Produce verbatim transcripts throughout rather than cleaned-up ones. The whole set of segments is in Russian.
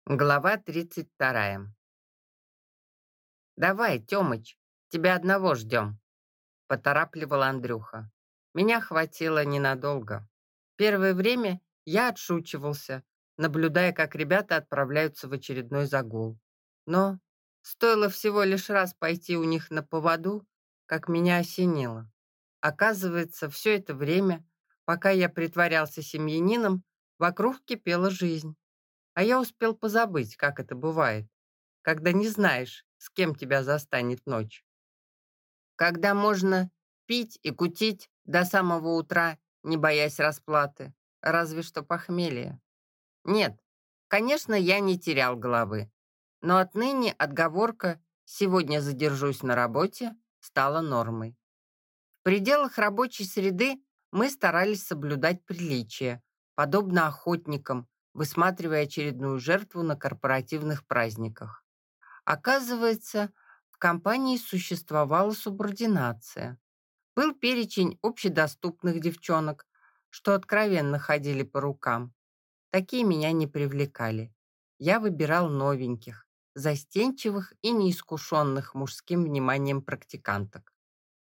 Глава тридцать вторая. «Давай, Тёмыч, тебя одного ждем», — поторапливал Андрюха. Меня хватило ненадолго. Первое время я отшучивался, наблюдая, как ребята отправляются в очередной загул. Но стоило всего лишь раз пойти у них на поводу, как меня осенило. Оказывается, все это время, пока я притворялся семьянином, вокруг кипела жизнь. А я успел позабыть, как это бывает, когда не знаешь, с кем тебя застанет ночь. Когда можно пить и кутить до самого утра, не боясь расплаты, разве что похмелья. Нет, конечно, я не терял головы, но отныне отговорка «сегодня задержусь на работе» стала нормой. В пределах рабочей среды мы старались соблюдать приличия, подобно охотникам, высматривая очередную жертву на корпоративных праздниках. Оказывается, в компании существовала субординация. Был перечень общедоступных девчонок, что откровенно ходили по рукам. Такие меня не привлекали. Я выбирал новеньких, застенчивых и неискушенных мужским вниманием практиканток.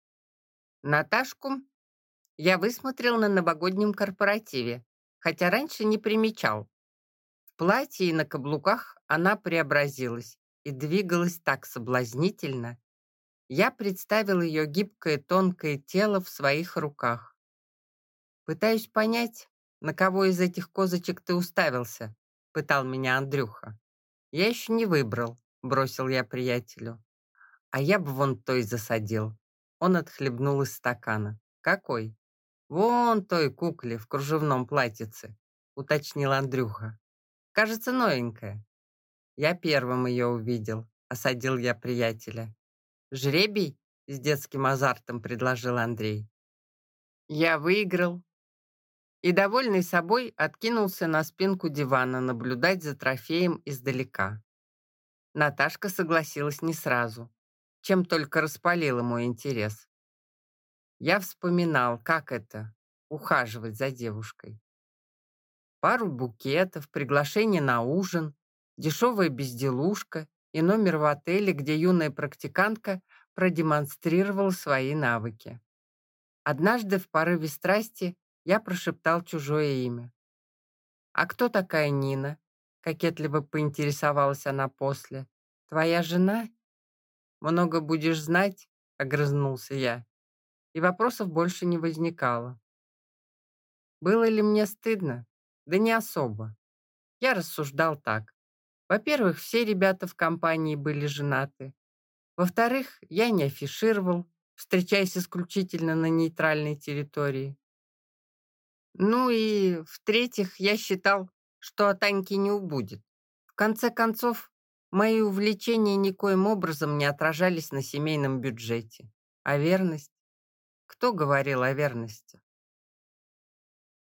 Наташку я высмотрел на новогоднем корпоративе, хотя раньше не примечал. В платье и на каблуках она преобразилась и двигалась так соблазнительно. Я представил ее гибкое тонкое тело в своих руках. «Пытаюсь понять, на кого из этих козочек ты уставился?» — пытал меня Андрюха. «Я еще не выбрал», — бросил я приятелю. «А я бы вон той засадил». Он отхлебнул из стакана. «Какой?» «Вон той кукле в кружевном платьице», — уточнил Андрюха. «Кажется, новенькая». Я первым ее увидел, осадил я приятеля. «Жребий?» — с детским азартом предложил Андрей. Я выиграл и, довольный собой, откинулся на спинку дивана наблюдать за трофеем издалека. Наташка согласилась не сразу, чем только распалила мой интерес. Я вспоминал, как это — ухаживать за девушкой. Пару букетов, приглашение на ужин, дешевая безделушка и номер в отеле, где юная практикантка продемонстрировала свои навыки. Однажды в порыве страсти я прошептал чужое имя. «А кто такая Нина?» — кокетливо поинтересовалась она после. «Твоя жена?» «Много будешь знать», — огрызнулся я, и вопросов больше не возникало. Было ли мне стыдно? Да не особо. Я рассуждал так. Во-первых, все ребята в компании были женаты. Во-вторых, я не афишировал, встречаясь исключительно на нейтральной территории. Ну и, в-третьих, я считал, что от Аньки не убудет. В конце концов, мои увлечения никоим образом не отражались на семейном бюджете. А верность? Кто говорил о верности?